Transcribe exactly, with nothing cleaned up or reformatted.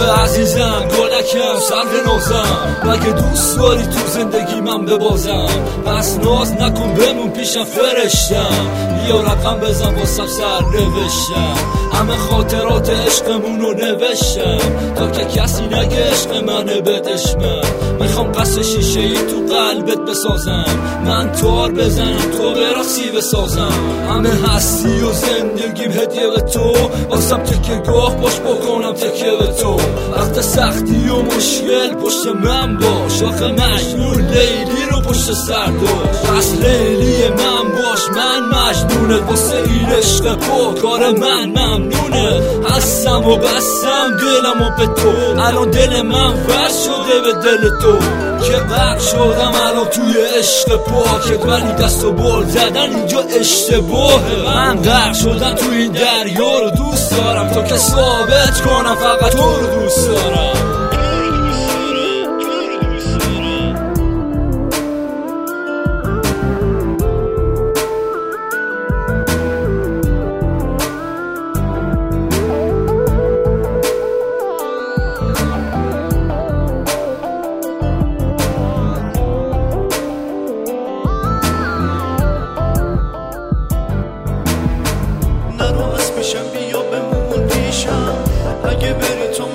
عزیزم گلکم سر نازم، اگه دوست داری تو زندگی من ببازم پس ناز نکن بمون پیشم فرشتم، یا رقم بزن واسم سر نوشتم، همه خاطرات عشقمونو نوشتم تا که کسی نگه عشق منه بدش من. میخوام قصد شیشه ای تو قلبت بسازم، من تار بزنم تو برقصی بسازم، همه هستی و زندگیم هدیه به تو، واسم تکه گاه باش بکنم تکه به تو، وقت سختی و مشکل پشت من باش، آخه مجنون لیلی رو پشت سر داشت، پس لیلی من باش من مجنونه، واسه این عشق پا کار من ممنونه، هستم و بستم دلم و به تو، الان دل من وز شده به دل تو، که غرق شدم الان توی عشق پاکت، ولی دست و بال زدن اینجا اشتباهه، من غرق شدم توی این دریا رو دوست دارم تا که ثابت کنم فقط تو رو دوست دارم. بیا بمون پیشم، اگه بری تو